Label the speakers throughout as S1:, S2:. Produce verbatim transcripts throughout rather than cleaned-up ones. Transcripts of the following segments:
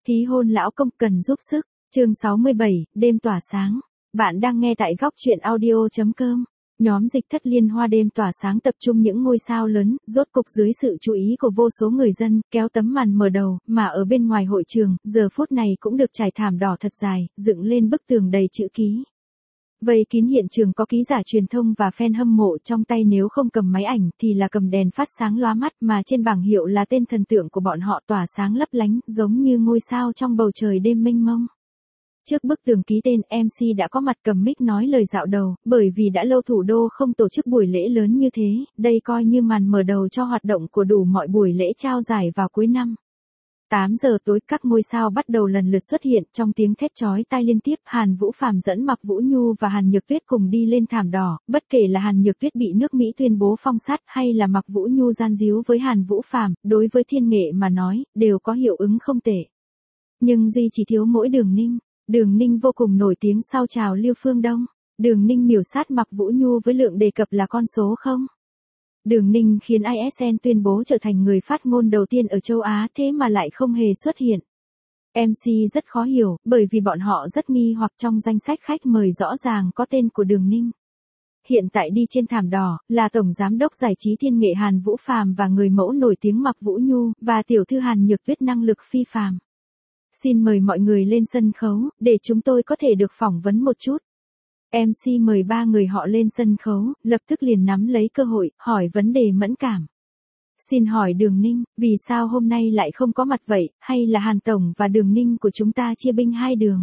S1: Ký hôn lão công cần giúp sức. Chương sáu mươi bảy, đêm tỏa sáng. Bạn đang nghe tại góc truyện audio.com. Nhóm dịch thất liên hoa đêm tỏa sáng tập trung những ngôi sao lớn, rốt cục dưới sự chú ý của vô số người dân, kéo tấm màn mở đầu, mà ở bên ngoài hội trường, giờ phút này cũng được trải thảm đỏ thật dài, dựng lên bức tường đầy chữ ký. Vây kín hiện trường có ký giả truyền thông và fan hâm mộ, trong tay nếu không cầm máy ảnh thì là cầm đèn phát sáng lóa mắt, mà trên bảng hiệu là tên thần tượng của bọn họ tỏa sáng lấp lánh, giống như ngôi sao trong bầu trời đêm mênh mông. Trước bức tường ký tên, em xê đã có mặt cầm mic nói lời dạo đầu, bởi vì đã lâu thủ đô không tổ chức buổi lễ lớn như thế, đây coi như màn mở đầu cho hoạt động của đủ mọi buổi lễ trao giải vào cuối năm. tám giờ tối, các ngôi sao bắt đầu lần lượt xuất hiện, trong tiếng thét chói tai liên tiếp. Hàn Vũ Phàm dẫn Mạc Vũ Nhu và Hàn Nhược Tuyết cùng đi lên thảm đỏ, bất kể là Hàn Nhược Tuyết bị nước Mỹ tuyên bố phong sát hay là Mạc Vũ Nhu gian díu với Hàn Vũ Phàm, đối với thiên nghệ mà nói, đều có hiệu ứng không tệ. Nhưng duy chỉ thiếu mỗi Đường Ninh. Đường Ninh vô cùng nổi tiếng sau trào lưu phương Đông. Đường Ninh miểu sát Mạc Vũ Nhu với lượng đề cập là con số không. Đường Ninh khiến i ét en tuyên bố trở thành người phát ngôn đầu tiên ở châu Á, thế mà lại không hề xuất hiện. em xê rất khó hiểu, bởi vì bọn họ rất nghi hoặc trong danh sách khách mời rõ ràng có tên của Đường Ninh. Hiện tại đi trên thảm đỏ, là Tổng Giám đốc Giải trí Thiên nghệ Hàn Vũ Phàm và người mẫu nổi tiếng Mạc Vũ Nhu, và tiểu thư Hàn Nhược Tuyết năng lực phi phàm. Xin mời mọi người lên sân khấu, để chúng tôi có thể được phỏng vấn một chút. em xê mời ba người họ lên sân khấu, lập tức liền nắm lấy cơ hội, hỏi vấn đề mẫn cảm. Xin hỏi Đường Ninh, vì sao hôm nay lại không có mặt vậy, hay là Hàn Tổng và Đường Ninh của chúng ta chia binh hai đường?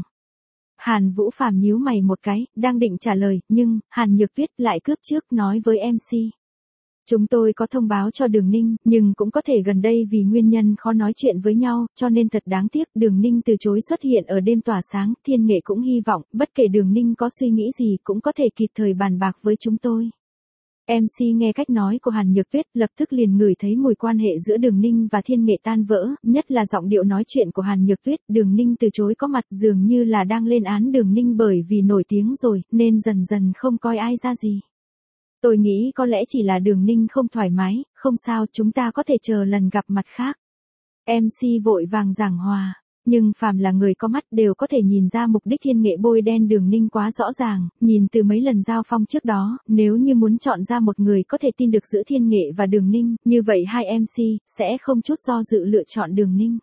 S1: Hàn Vũ Phàm nhíu mày một cái, đang định trả lời, nhưng, Hàn Nhược Tuyết lại cướp trước nói với em xê. Chúng tôi có thông báo cho Đường Ninh, nhưng cũng có thể gần đây vì nguyên nhân khó nói chuyện với nhau, cho nên thật đáng tiếc, Đường Ninh từ chối xuất hiện ở đêm tỏa sáng. Thiên nghệ cũng hy vọng, bất kể Đường Ninh có suy nghĩ gì cũng có thể kịp thời bàn bạc với chúng tôi. em xê nghe cách nói của Hàn Nhược Tuyết, lập tức liền ngửi thấy mùi quan hệ giữa Đường Ninh và thiên nghệ tan vỡ, nhất là giọng điệu nói chuyện của Hàn Nhược Tuyết. Đường Ninh từ chối có mặt, dường như là đang lên án Đường Ninh bởi vì nổi tiếng rồi, nên dần dần không coi ai ra gì. Tôi nghĩ có lẽ chỉ là Đường Ninh không thoải mái, không sao, chúng ta có thể chờ lần gặp mặt khác. em xê vội vàng giảng hòa, nhưng phàm là người có mắt đều có thể nhìn ra mục đích thiên nghệ bôi đen Đường Ninh quá rõ ràng, nhìn từ mấy lần giao phong trước đó, nếu như muốn chọn ra một người có thể tin được giữa thiên nghệ và Đường Ninh, như vậy hai em xê sẽ không chút do dự lựa chọn Đường Ninh.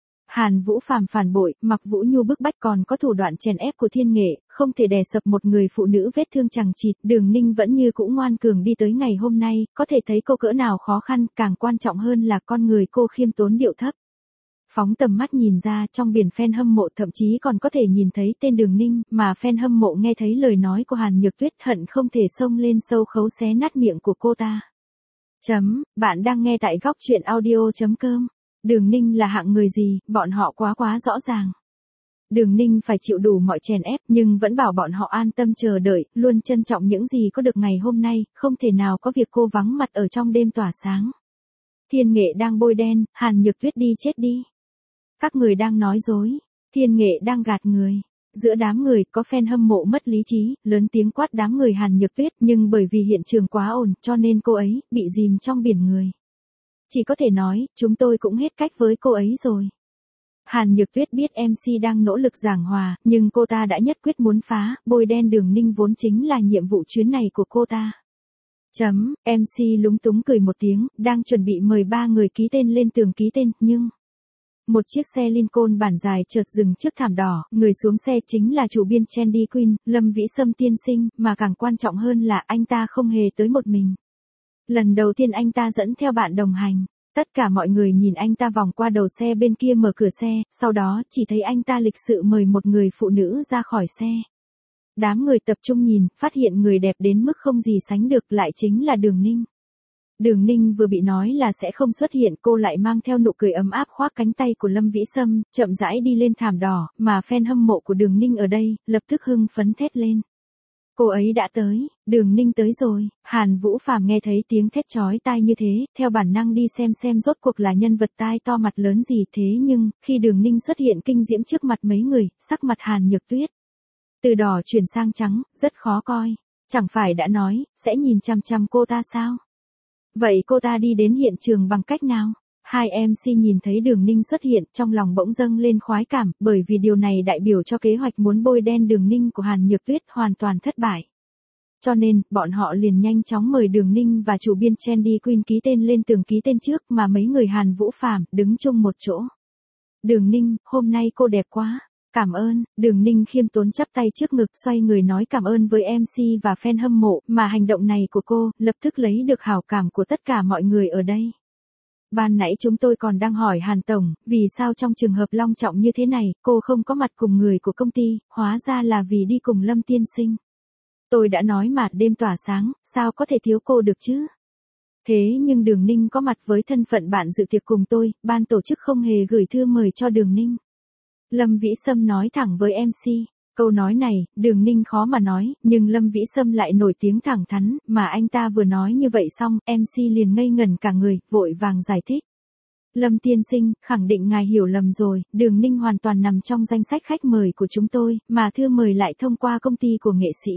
S1: Hàn Vũ Phàm phản bội, Mạc Vũ Nhu bức bách còn có thủ đoạn chèn ép của thiên nghệ, không thể đè sập một người phụ nữ vết thương chằng chịt. Đường Ninh vẫn như cũ ngoan cường đi tới ngày hôm nay, có thể thấy cô cỡ nào khó khăn, càng quan trọng hơn là con người cô khiêm tốn điệu thấp. Phóng tầm mắt nhìn ra, trong biển fan hâm mộ thậm chí còn có thể nhìn thấy tên Đường Ninh, mà fan hâm mộ nghe thấy lời nói của Hàn Nhược Tuyết hận không thể xông lên sâu khấu xé nát miệng của cô ta. Chấm, bạn đang nghe tại góc truyện audio.com. Đường Ninh là hạng người gì, bọn họ quá quá rõ ràng. Đường Ninh phải chịu đủ mọi chèn ép, nhưng vẫn bảo bọn họ an tâm chờ đợi, luôn trân trọng những gì có được ngày hôm nay, không thể nào có việc cô vắng mặt ở trong đêm tỏa sáng. Thiên nghệ đang bôi đen, Hàn Nhược Tuyết đi chết đi. Các người đang nói dối, thiên nghệ đang gạt người. Giữa đám người, có fan hâm mộ mất lý trí, lớn tiếng quát đám người Hàn Nhược Tuyết, nhưng bởi vì hiện trường quá ồn, cho nên cô ấy bị dìm trong biển người. Chỉ có thể nói, chúng tôi cũng hết cách với cô ấy rồi. Hàn Nhược Tuyết biết em xê đang nỗ lực giảng hòa, nhưng cô ta đã nhất quyết muốn phá, bôi đen Đường Ninh vốn chính là nhiệm vụ chuyến này của cô ta. Chấm, em xê lúng túng cười một tiếng, đang chuẩn bị mời ba người ký tên lên tường ký tên, nhưng... Một chiếc xe Lincoln bản dài chợt dừng trước thảm đỏ, người xuống xe chính là chủ biên Candy Queen, Lâm Vĩ Sâm tiên sinh, mà càng quan trọng hơn là anh ta không hề tới một mình. Lần đầu tiên anh ta dẫn theo bạn đồng hành. Tất cả mọi người nhìn anh ta vòng qua đầu xe bên kia mở cửa xe, sau đó chỉ thấy anh ta lịch sự mời một người phụ nữ ra khỏi xe. Đám người tập trung nhìn, phát hiện người đẹp đến mức không gì sánh được lại chính là Đường Ninh. Đường Ninh vừa bị nói là sẽ không xuất hiện, cô lại mang theo nụ cười ấm áp khoác cánh tay của Lâm Vĩ Sâm, chậm rãi đi lên thảm đỏ, mà fan hâm mộ của Đường Ninh ở đây, lập tức hưng phấn thét lên. Cô ấy đã tới, Đường Ninh tới rồi. Hàn Vũ Phàm nghe thấy tiếng thét chói tai như thế, theo bản năng đi xem xem rốt cuộc là nhân vật tai to mặt lớn gì thế, nhưng, khi Đường Ninh xuất hiện kinh diễm trước mặt mấy người, sắc mặt Hàn Nhược Tuyết từ đỏ chuyển sang trắng, rất khó coi. Chẳng phải đã nói, sẽ nhìn chăm chăm cô ta sao? Vậy cô ta đi đến hiện trường bằng cách nào? Hai em xê nhìn thấy Đường Ninh xuất hiện, trong lòng bỗng dâng lên khoái cảm, bởi vì điều này đại biểu cho kế hoạch muốn bôi đen Đường Ninh của Hàn Nhược Tuyết hoàn toàn thất bại. Cho nên, bọn họ liền nhanh chóng mời Đường Ninh và chủ biên Trendy Queen ký tên lên tường ký tên trước mà mấy người Hàn Vũ Phàm đứng chung một chỗ. Đường Ninh, hôm nay cô đẹp quá. Cảm ơn, Đường Ninh khiêm tốn chắp tay trước ngực xoay người nói cảm ơn với em xê và fan hâm mộ, mà hành động này của cô, lập tức lấy được hảo cảm của tất cả mọi người ở đây. Ban nãy chúng tôi còn đang hỏi Hàn Tổng, vì sao trong trường hợp long trọng như thế này, cô không có mặt cùng người của công ty, hóa ra là vì đi cùng Lâm tiên sinh. Tôi đã nói mà, đêm tỏa sáng, sao có thể thiếu cô được chứ? Thế nhưng Đường Ninh có mặt với thân phận bạn dự tiệc cùng tôi, ban tổ chức không hề gửi thư mời cho Đường Ninh. Lâm Vĩ Sâm nói thẳng với em xê. Câu nói này, Đường Ninh khó mà nói, nhưng Lâm Vĩ Sâm lại nổi tiếng thẳng thắn, mà anh ta vừa nói như vậy xong, em xê liền ngây ngẩn cả người, vội vàng giải thích. Lâm tiên sinh, khẳng định ngài hiểu lầm rồi, Đường Ninh hoàn toàn nằm trong danh sách khách mời của chúng tôi, mà thư mời lại thông qua công ty của nghệ sĩ.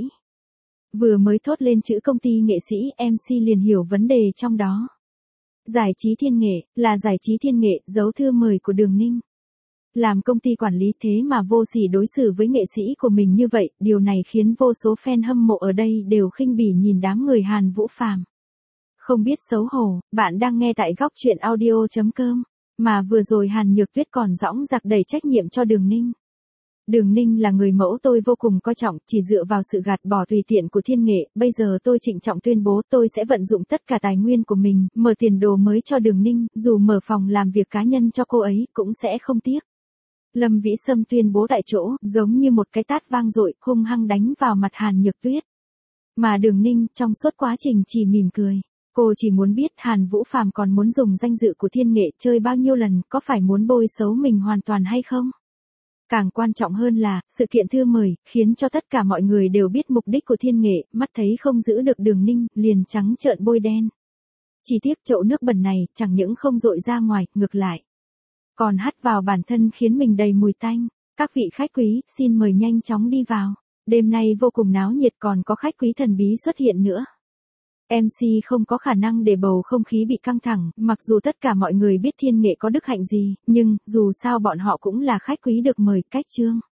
S1: Vừa mới thốt lên chữ công ty nghệ sĩ, em xê liền hiểu vấn đề trong đó. Giải trí thiên nghệ, là giải trí thiên nghệ, giấu thư mời của Đường Ninh. Làm công ty quản lý thế mà vô sỉ đối xử với nghệ sĩ của mình như vậy, điều này khiến vô số fan hâm mộ ở đây đều khinh bỉ nhìn đám người Hàn Vũ Phàm. Không biết xấu hổ, bạn đang nghe tại góc truyện audio chấm com, mà vừa rồi Hàn Nhược Tuyết còn dõng dạc đầy trách nhiệm cho Đường Ninh. Đường Ninh là người mẫu tôi vô cùng coi trọng, chỉ dựa vào sự gạt bỏ tùy tiện của thiên nghệ, bây giờ tôi trịnh trọng tuyên bố tôi sẽ vận dụng tất cả tài nguyên của mình, mở tiền đồ mới cho Đường Ninh, dù mở phòng làm việc cá nhân cho cô ấy, cũng sẽ không tiếc. Lâm Vĩ Sâm tuyên bố tại chỗ, giống như một cái tát vang dội, hung hăng đánh vào mặt Hàn Nhược Tuyết. Mà Đường Ninh, trong suốt quá trình chỉ mỉm cười. Cô chỉ muốn biết Hàn Vũ Phàm còn muốn dùng danh dự của thiên nghệ chơi bao nhiêu lần, có phải muốn bôi xấu mình hoàn toàn hay không? Càng quan trọng hơn là, sự kiện thư mời, khiến cho tất cả mọi người đều biết mục đích của thiên nghệ, mắt thấy không giữ được Đường Ninh, liền trắng trợn bôi đen. Chỉ tiếc chậu nước bẩn này, chẳng những không dội ra ngoài, ngược lại. Còn hắt vào bản thân khiến mình đầy mùi tanh. Các vị khách quý, xin mời nhanh chóng đi vào. Đêm nay vô cùng náo nhiệt, còn có khách quý thần bí xuất hiện nữa. em xê không có khả năng để bầu không khí bị căng thẳng, mặc dù tất cả mọi người biết thiên nghệ có đức hạnh gì, nhưng, dù sao bọn họ cũng là khách quý được mời, cách chương.